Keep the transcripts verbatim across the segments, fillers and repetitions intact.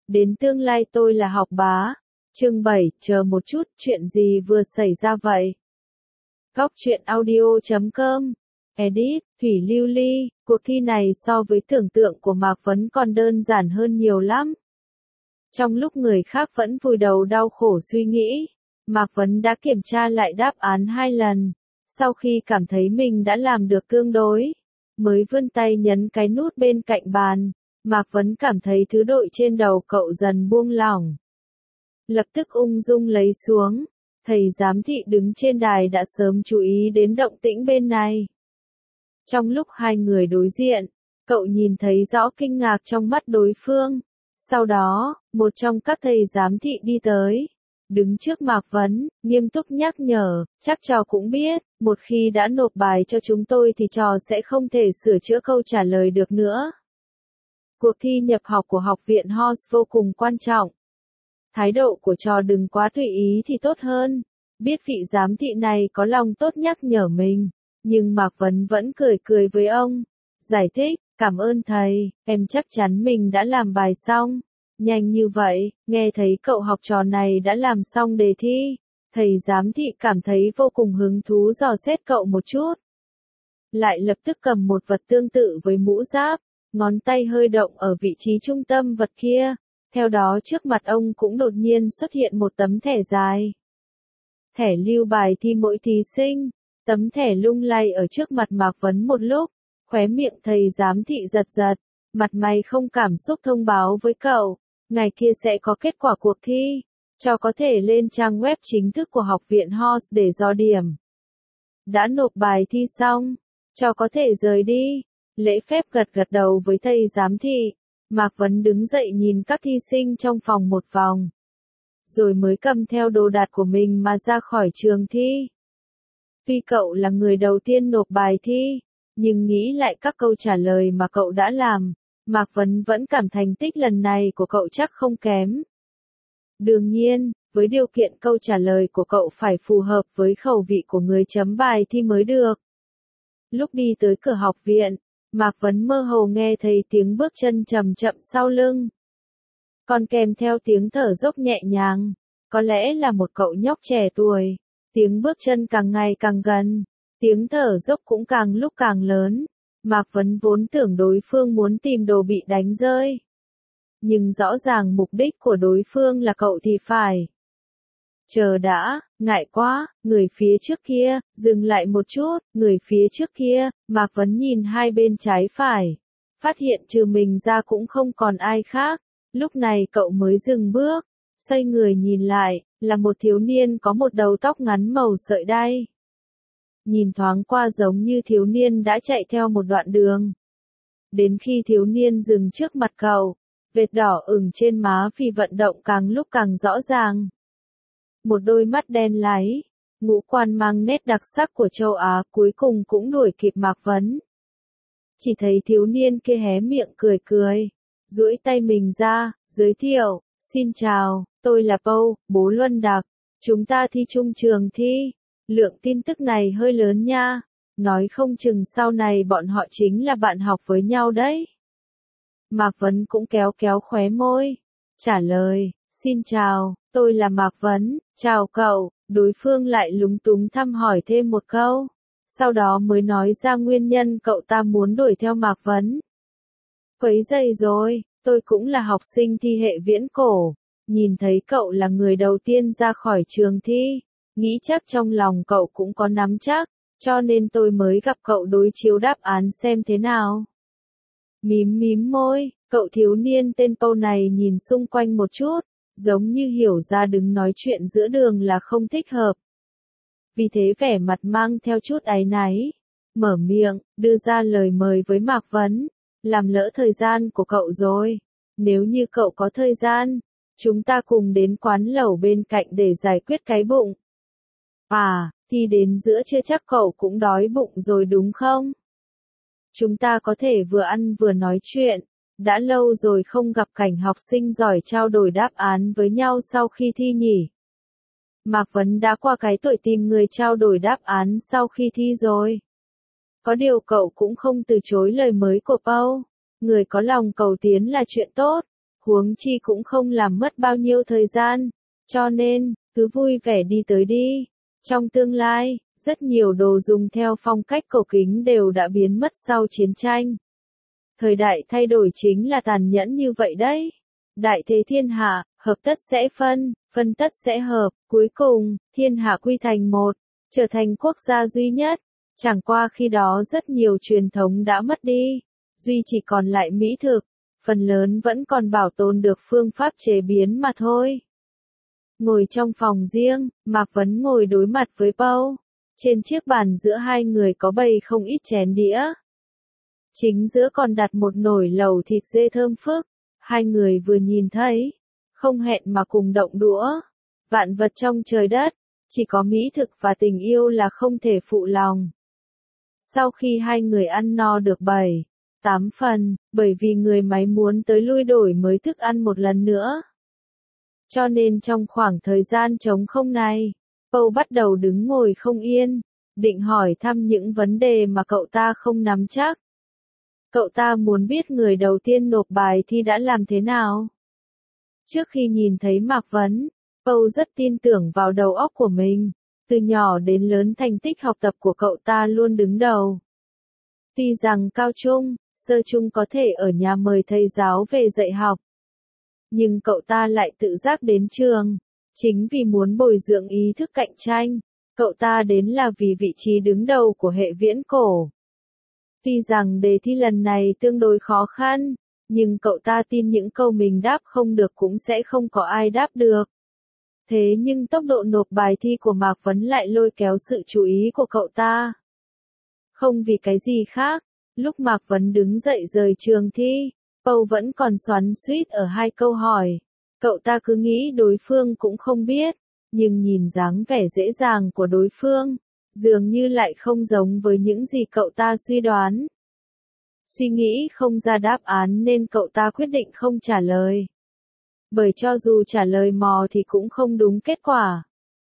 Đến tương lai tôi là học bá. Chương bảy, chờ một chút, chuyện gì vừa xảy ra vậy? Góc truyện audio chấm com. Edit, Thủy Lưu Ly, cuộc thi này so với tưởng tượng của Mạc Vấn còn đơn giản hơn nhiều lắm. Trong lúc người khác vẫn vùi đầu đau khổ suy nghĩ, Mạc Vấn đã kiểm tra lại đáp án hai lần. Sau khi cảm thấy mình đã làm được tương đối, mới vươn tay nhấn cái nút bên cạnh bàn, Mạc Vấn cảm thấy thứ đội trên đầu cậu dần buông lỏng. Lập tức ung dung lấy xuống, thầy giám thị đứng trên đài đã sớm chú ý đến động tĩnh bên này. Trong lúc hai người đối diện, cậu nhìn thấy rõ kinh ngạc trong mắt đối phương. Sau đó, một trong các thầy giám thị đi tới, đứng trước Mạc Vấn, nghiêm túc nhắc nhở, chắc trò cũng biết, một khi đã nộp bài cho chúng tôi thì trò sẽ không thể sửa chữa câu trả lời được nữa. Cuộc thi nhập học của học viện Horse vô cùng quan trọng. Thái độ của trò đừng quá tùy ý thì tốt hơn. Biết vị giám thị này có lòng tốt nhắc nhở mình, nhưng Mạc Vấn vẫn cười cười với ông. Giải thích, cảm ơn thầy, em chắc chắn mình đã làm bài xong. Nhanh như vậy, nghe thấy cậu học trò này đã làm xong đề thi. Thầy giám thị cảm thấy vô cùng hứng thú dò xét cậu một chút. Lại lập tức cầm một vật tương tự với mũ giáp, ngón tay hơi động ở vị trí trung tâm vật kia. Theo đó trước mặt ông cũng đột nhiên xuất hiện một tấm thẻ dài. Thẻ lưu bài thi mỗi thí sinh. Tấm thẻ lung lay ở trước mặt Mạc Vấn một lúc, khóe miệng thầy giám thị giật giật, mặt mày không cảm xúc thông báo với cậu, ngày kia sẽ có kết quả cuộc thi, cho có thể lên trang web chính thức của học viện Horse để dò điểm. Đã nộp bài thi xong, cho có thể rời đi. Lễ phép gật gật đầu với thầy giám thị, Mạc Vấn đứng dậy nhìn các thi sinh trong phòng một vòng, rồi mới cầm theo đồ đạc của mình mà ra khỏi trường thi. Tuy cậu là người đầu tiên nộp bài thi, nhưng nghĩ lại các câu trả lời mà cậu đã làm, Mạc Vấn vẫn cảm thành tích lần này của cậu chắc không kém. Đương nhiên, với điều kiện câu trả lời của cậu phải phù hợp với khẩu vị của người chấm bài thi mới được. Lúc đi tới cửa học viện, Mạc Vấn mơ hồ nghe thấy tiếng bước chân chậm chậm sau lưng. Còn kèm theo tiếng thở dốc nhẹ nhàng, có lẽ là một cậu nhóc trẻ tuổi. Tiếng bước chân càng ngày càng gần, tiếng thở dốc cũng càng lúc càng lớn. Mạc Vấn vốn tưởng đối phương muốn tìm đồ bị đánh rơi. Nhưng rõ ràng mục đích của đối phương là cậu thì phải. Chờ đã, ngại quá, người phía trước kia, dừng lại một chút, người phía trước kia, Mạc Vấn nhìn hai bên trái phải. Phát hiện trừ mình ra cũng không còn ai khác, lúc này cậu mới dừng bước, xoay người nhìn lại, là một thiếu niên có một đầu tóc ngắn màu sợi đay. Nhìn thoáng qua giống như thiếu niên đã chạy theo một đoạn đường. Đến khi thiếu niên dừng trước mặt cậu, vệt đỏ ửng trên má vì vận động càng lúc càng rõ ràng. Một đôi mắt đen láy, ngũ quan mang nét đặc sắc của châu Á cuối cùng cũng đuổi kịp Mạc Vấn. Chỉ thấy thiếu niên kia hé miệng cười cười, duỗi tay mình ra, giới thiệu, xin chào, tôi là Pâu, bố Luân Đặc, chúng ta thi chung trường thi, lượng tin tức này hơi lớn nha, nói không chừng sau này bọn họ chính là bạn học với nhau đấy. Mạc Vấn cũng kéo kéo khóe môi, trả lời, xin chào, tôi là Mạc Vấn, chào cậu, đối phương lại lúng túng thăm hỏi thêm một câu, sau đó mới nói ra nguyên nhân cậu ta muốn đuổi theo Mạc Vấn. Quấy rầy rồi, tôi cũng là học sinh thi hệ viễn cổ, nhìn thấy cậu là người đầu tiên ra khỏi trường thi, nghĩ chắc trong lòng cậu cũng có nắm chắc, cho nên tôi mới gặp cậu đối chiếu đáp án xem thế nào. Mím mím môi, cậu thiếu niên tên Pâu này nhìn xung quanh một chút, giống như hiểu ra đứng nói chuyện giữa đường là không thích hợp. Vì thế vẻ mặt mang theo chút áy náy, mở miệng, đưa ra lời mời với Mạc Vấn, làm lỡ thời gian của cậu rồi. Nếu như cậu có thời gian, chúng ta cùng đến quán lẩu bên cạnh để giải quyết cái bụng. À, thì đến giữa trưa chắc cậu cũng đói bụng rồi đúng không? Chúng ta có thể vừa ăn vừa nói chuyện, đã lâu rồi không gặp cảnh học sinh giỏi trao đổi đáp án với nhau sau khi thi nhỉ. Mạc Vấn đã qua cái tuổi tìm người trao đổi đáp án sau khi thi rồi. Có điều cậu cũng không từ chối lời mới của Pâu, người có lòng cầu tiến là chuyện tốt, huống chi cũng không làm mất bao nhiêu thời gian, cho nên, cứ vui vẻ đi tới đi. Trong tương lai, rất nhiều đồ dùng theo phong cách cổ kính đều đã biến mất sau chiến tranh. Thời đại thay đổi chính là tàn nhẫn như vậy đấy. Đại thế thiên hạ, hợp tất sẽ phân, phân tất sẽ hợp, cuối cùng, thiên hạ quy thành một, trở thành quốc gia duy nhất. Chẳng qua khi đó rất nhiều truyền thống đã mất đi, duy chỉ còn lại mỹ thực, phần lớn vẫn còn bảo tồn được phương pháp chế biến mà thôi. Ngồi trong phòng riêng, Mạc Vấn ngồi đối mặt với Pâu. Trên chiếc bàn giữa hai người có bày không ít chén đĩa. Chính giữa còn đặt một nồi lẩu thịt dê thơm phức. Hai người vừa nhìn thấy, không hẹn mà cùng động đũa. Vạn vật trong trời đất, chỉ có mỹ thực và tình yêu là không thể phụ lòng. Sau khi hai người ăn no được bảy, tám phần, bởi vì người máy muốn tới lui đổi mới thức ăn một lần nữa. Cho nên trong khoảng thời gian trống không này, Pâu bắt đầu đứng ngồi không yên, định hỏi thăm những vấn đề mà cậu ta không nắm chắc. Cậu ta muốn biết người đầu tiên nộp bài thi đã làm thế nào. Trước khi nhìn thấy Mạc Vấn, Pâu rất tin tưởng vào đầu óc của mình, từ nhỏ đến lớn thành tích học tập của cậu ta luôn đứng đầu. Tuy rằng cao trung, sơ trung có thể ở nhà mời thầy giáo về dạy học, nhưng cậu ta lại tự giác đến trường, chính vì muốn bồi dưỡng ý thức cạnh tranh, cậu ta đến là vì vị trí đứng đầu của hệ viễn cổ. Tuy rằng đề thi lần này tương đối khó khăn, nhưng cậu ta tin những câu mình đáp không được cũng sẽ không có ai đáp được. Thế nhưng tốc độ nộp bài thi của Mạc Vấn lại lôi kéo sự chú ý của cậu ta. Không vì cái gì khác, lúc Mạc Vấn đứng dậy rời trường thi, Pâu vẫn còn xoắn xuýt ở hai câu hỏi. Cậu ta cứ nghĩ đối phương cũng không biết, nhưng nhìn dáng vẻ dễ dàng của đối phương, dường như lại không giống với những gì cậu ta suy đoán. Suy nghĩ không ra đáp án nên cậu ta quyết định không trả lời. Bởi cho dù trả lời mò thì cũng không đúng kết quả.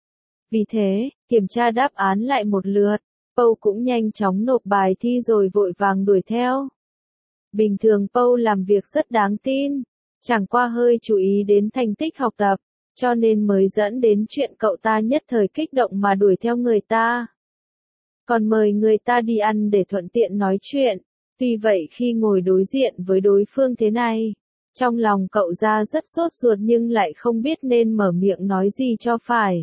Vì thế, kiểm tra đáp án lại một lượt, Pâu cũng nhanh chóng nộp bài thi rồi vội vàng đuổi theo. Bình thường Pâu làm việc rất đáng tin, chẳng qua hơi chú ý đến thành tích học tập, cho nên mới dẫn đến chuyện cậu ta nhất thời kích động mà đuổi theo người ta. Còn mời người ta đi ăn để thuận tiện nói chuyện, tuy vậy khi ngồi đối diện với đối phương thế này, trong lòng cậu ra rất sốt ruột nhưng lại không biết nên mở miệng nói gì cho phải.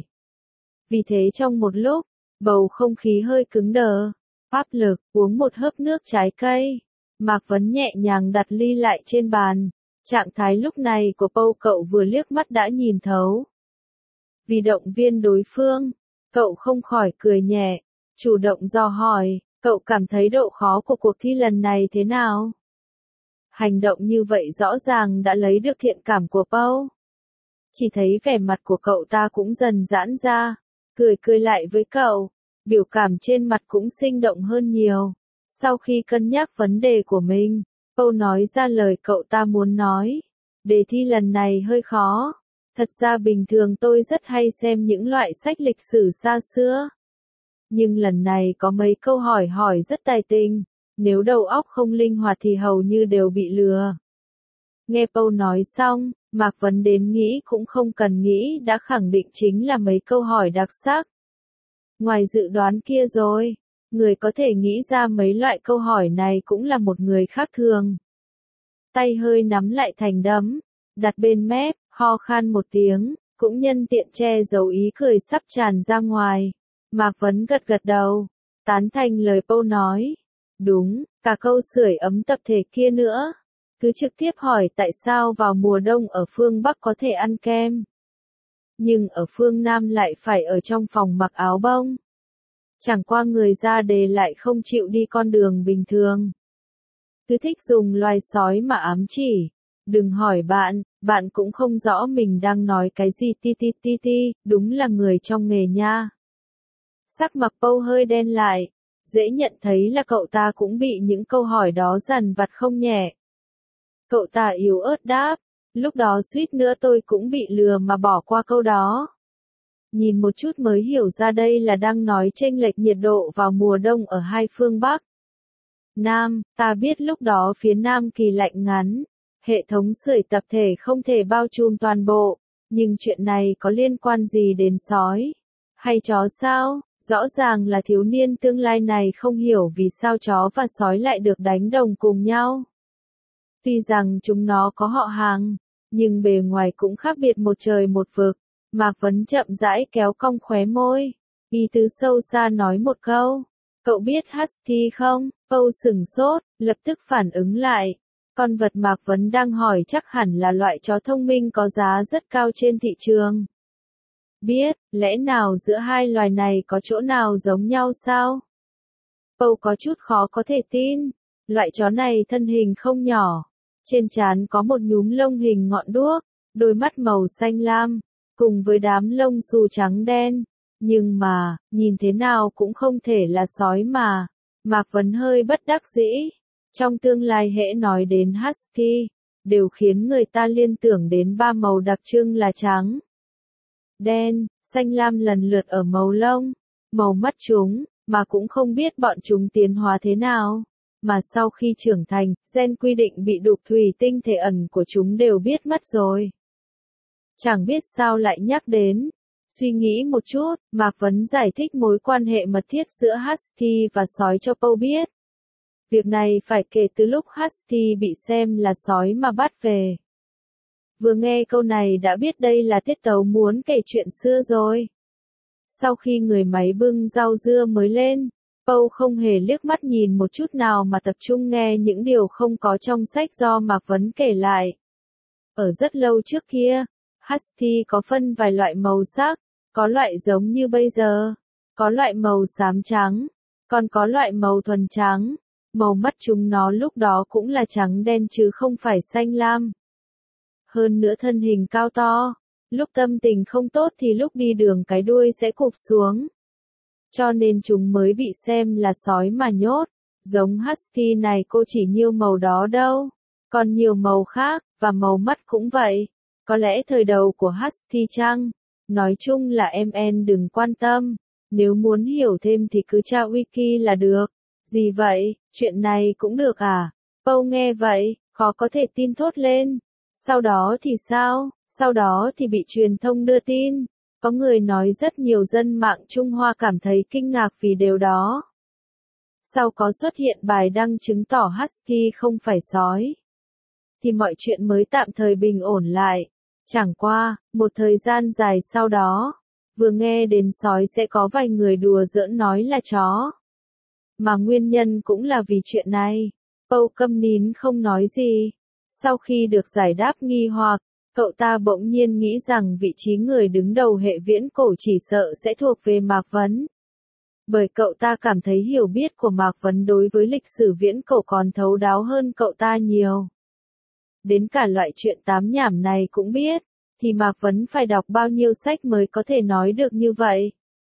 Vì thế trong một lúc, bầu không khí hơi cứng đờ, áp lực, uống một hớp nước trái cây. Mạc Vấn nhẹ nhàng đặt ly lại trên bàn, trạng thái lúc này của Pâu cậu vừa liếc mắt đã nhìn thấu. Vì động viên đối phương, cậu không khỏi cười nhẹ, chủ động dò hỏi, cậu cảm thấy độ khó của cuộc thi lần này thế nào? Hành động như vậy rõ ràng đã lấy được thiện cảm của Pâu. Chỉ thấy vẻ mặt của cậu ta cũng dần giãn ra, cười cười lại với cậu, biểu cảm trên mặt cũng sinh động hơn nhiều. Sau khi cân nhắc vấn đề của mình, Pâu nói ra lời cậu ta muốn nói. Đề thi lần này hơi khó. Thật ra bình thường tôi rất hay xem những loại sách lịch sử xa xưa. Nhưng lần này có mấy câu hỏi hỏi rất tài tình. Nếu đầu óc không linh hoạt thì hầu như đều bị lừa. Nghe Pâu nói xong, Mạc Vấn đến nghĩ cũng không cần nghĩ đã khẳng định chính là mấy câu hỏi đặc sắc. Ngoài dự đoán kia rồi, người có thể nghĩ ra mấy loại câu hỏi này cũng là một người khác thường. Tay hơi nắm lại thành đấm, đặt bên mép, ho khan một tiếng, cũng nhân tiện che giấu ý cười sắp tràn ra ngoài. Mạc Vấn gật gật đầu, tán thành lời Pâu nói. Đúng, cả câu sưởi ấm tập thể kia nữa. Cứ trực tiếp hỏi tại sao vào mùa đông ở phương Bắc có thể ăn kem, nhưng ở phương Nam lại phải ở trong phòng mặc áo bông. Chẳng qua người ra đề lại không chịu đi con đường bình thường. Cứ thích dùng loài sói mà ám chỉ. Đừng hỏi bạn, bạn cũng không rõ mình đang nói cái gì ti ti ti ti, đúng là người trong nghề nha. Sắc mặt Pâu hơi đen lại, dễ nhận thấy là cậu ta cũng bị những câu hỏi đó dằn vặt không nhẹ. Cậu ta yếu ớt đáp, lúc đó suýt nữa tôi cũng bị lừa mà bỏ qua câu đó. Nhìn một chút mới hiểu ra đây là đang nói chênh lệch nhiệt độ vào mùa đông ở hai phương Bắc. Nam, ta biết lúc đó phía Nam kỳ lạnh ngắn, Hệ thống sưởi tập thể không thể bao trùm toàn bộ, nhưng chuyện này có liên quan gì đến sói hay chó sao? Rõ ràng là thiếu niên tương lai này không hiểu vì sao chó và sói lại được đánh đồng cùng nhau. Tuy rằng chúng nó có họ hàng, nhưng bề ngoài cũng khác biệt một trời một vực. Mạc Vấn chậm rãi kéo cong khóe môi, ý tứ sâu xa nói một câu. Cậu biết Husky không? Âu sửng sốt, lập tức phản ứng lại. Con vật Mạc Vấn đang hỏi chắc hẳn là loại chó thông minh có giá rất cao trên thị trường. Biết, lẽ nào giữa hai loài này có chỗ nào giống nhau sao? Âu có chút khó có thể tin. Loại chó này thân hình không nhỏ. Trên trán có một nhúm lông hình ngọn đuốc, đôi mắt màu xanh lam, cùng với đám lông xù trắng đen. Nhưng mà, nhìn thế nào cũng không thể là sói mà. Mạc Vấn hơi bất đắc dĩ. Trong tương lai hễ nói đến Husky, đều khiến người ta liên tưởng đến ba màu đặc trưng là trắng, đen, xanh lam lần lượt ở màu lông, màu mắt chúng, mà cũng không biết bọn chúng tiến hóa thế nào. Mà sau khi trưởng thành, gen quy định bị đục thủy tinh thể ẩn của chúng đều biết mất rồi. Chẳng biết sao lại nhắc đến. Suy nghĩ một chút, Mạc Vấn giải thích mối quan hệ mật thiết giữa Husky và sói cho Pâu biết. Việc này phải kể từ lúc Husky bị xem là sói mà bắt về. Vừa nghe câu này đã biết đây là tiết tấu muốn kể chuyện xưa rồi. Sau khi người máy bưng rau dưa mới lên, Pâu không hề liếc mắt nhìn một chút nào mà tập trung nghe những điều không có trong sách do Mạc Vấn kể lại. Ở rất lâu trước kia, Husky có phân vài loại màu sắc, có loại giống như bây giờ, có loại màu xám trắng, còn có loại màu thuần trắng. Màu mắt chúng nó lúc đó cũng là trắng đen chứ không phải xanh lam. Hơn nữa thân hình cao to, lúc tâm tình không tốt thì lúc đi đường cái đuôi sẽ cụp xuống. Cho nên chúng mới bị xem là sói mà nhốt. Giống Husky này cô chỉ nhiều màu đó đâu, còn nhiều màu khác, và màu mắt cũng vậy. Có lẽ thời đầu của Husky chăng? Nói chung là em en đừng quan tâm, nếu muốn hiểu thêm thì cứ tra wiki là được. Gì vậy, chuyện này cũng được à? Pâu nghe vậy, khó có thể tin thốt lên. Sau đó thì sao? Sau đó thì bị truyền thông đưa tin. Có người nói rất nhiều dân mạng Trung Hoa cảm thấy kinh ngạc vì điều đó. Sau có xuất hiện bài đăng chứng tỏ Husky không phải sói, thì mọi chuyện mới tạm thời bình ổn lại. Chẳng qua, một thời gian dài sau đó, vừa nghe đến sói sẽ có vài người đùa giỡn nói là chó. Mà nguyên nhân cũng là vì chuyện này. Pâu câm nín không nói gì. Sau khi được giải đáp nghi hoặc, cậu ta bỗng nhiên nghĩ rằng vị trí người đứng đầu hệ viễn cổ chỉ sợ sẽ thuộc về Mạc Vấn. Bởi cậu ta cảm thấy hiểu biết của Mạc Vấn đối với lịch sử viễn cổ còn thấu đáo hơn cậu ta nhiều. Đến cả loại chuyện tám nhảm này cũng biết, thì Mạc Vấn phải đọc bao nhiêu sách mới có thể nói được như vậy.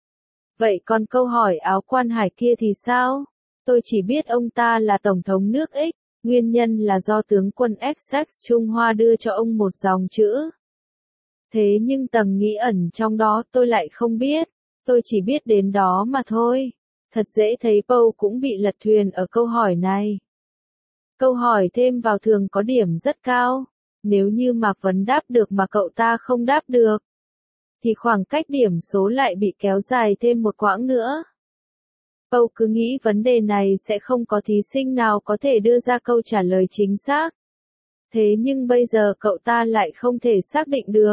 Vậy còn câu hỏi áo quan hải kia thì sao? Tôi chỉ biết ông ta là Tổng thống nước X, nguyên nhân là do tướng quân Essex Trung Hoa đưa cho ông một dòng chữ. Thế nhưng tầng nghĩ ẩn trong đó tôi lại không biết, tôi chỉ biết đến đó mà thôi. Thật dễ thấy Pâu cũng bị lật thuyền ở câu hỏi này. Câu hỏi thêm vào thường có điểm rất cao. Nếu như Mạc Vấn đáp được mà cậu ta không đáp được, thì khoảng cách điểm số lại bị kéo dài thêm một quãng nữa. Pâu cứ nghĩ vấn đề này sẽ không có thí sinh nào có thể đưa ra câu trả lời chính xác. Thế nhưng bây giờ cậu ta lại không thể xác định được.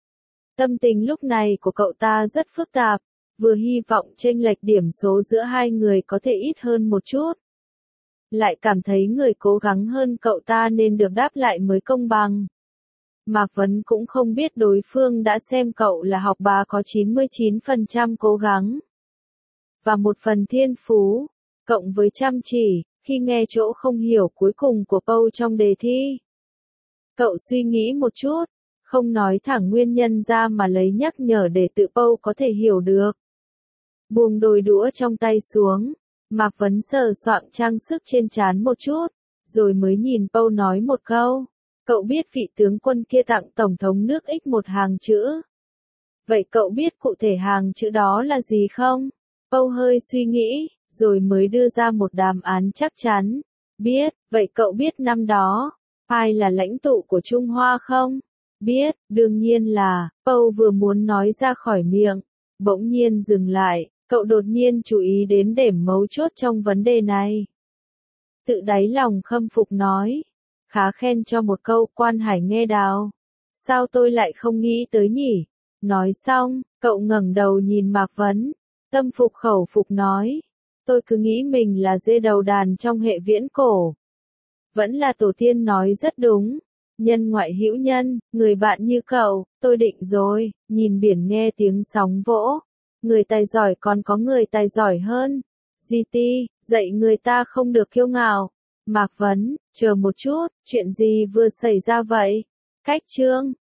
Tâm tình lúc này của cậu ta rất phức tạp, vừa hy vọng chênh lệch điểm số giữa hai người có thể ít hơn một chút, lại cảm thấy người cố gắng hơn cậu ta nên được đáp lại mới công bằng. Mạc Vấn cũng không biết đối phương đã xem cậu là học bá có chín mươi chín phần trăm cố gắng và một phần thiên phú, cộng với chăm chỉ, khi nghe chỗ không hiểu cuối cùng của Pâu trong đề thi. Cậu suy nghĩ một chút, không nói thẳng nguyên nhân ra mà lấy nhắc nhở để tự Pâu có thể hiểu được. Buông đôi đũa trong tay xuống, Mạc Vấn sờ soạng trang sức trên trán một chút, rồi mới nhìn Pâu nói một câu. Cậu biết vị tướng quân kia tặng Tổng thống nước X một hàng chữ. Vậy cậu biết cụ thể hàng chữ đó là gì không? Pâu hơi suy nghĩ, rồi mới đưa ra một đáp án chắc chắn. Biết, vậy cậu biết năm đó, Ai là lãnh tụ của Trung Hoa không? Biết, đương nhiên là, Pâu vừa muốn nói ra khỏi miệng, bỗng nhiên dừng lại, cậu đột nhiên chú ý đến điểm mấu chốt trong vấn đề này. Tự đáy lòng khâm phục nói, khá khen cho một câu, Quan Hải nghe đào. Sao tôi lại không nghĩ tới nhỉ? Nói xong, cậu ngẩng đầu nhìn Mạc Vấn, tâm phục khẩu phục nói, tôi cứ nghĩ mình là dê đầu đàn trong hệ viễn cổ. Vẫn là tổ tiên nói rất đúng. Nhân ngoại hữu nhân, người bạn như cậu, tôi định rồi, nhìn biển nghe tiếng sóng vỗ. Người tài giỏi còn có người tài giỏi hơn. giê tê, dạy người ta không được kiêu ngạo. Mạc Vấn, chờ một chút, chuyện gì vừa xảy ra vậy? Cách chương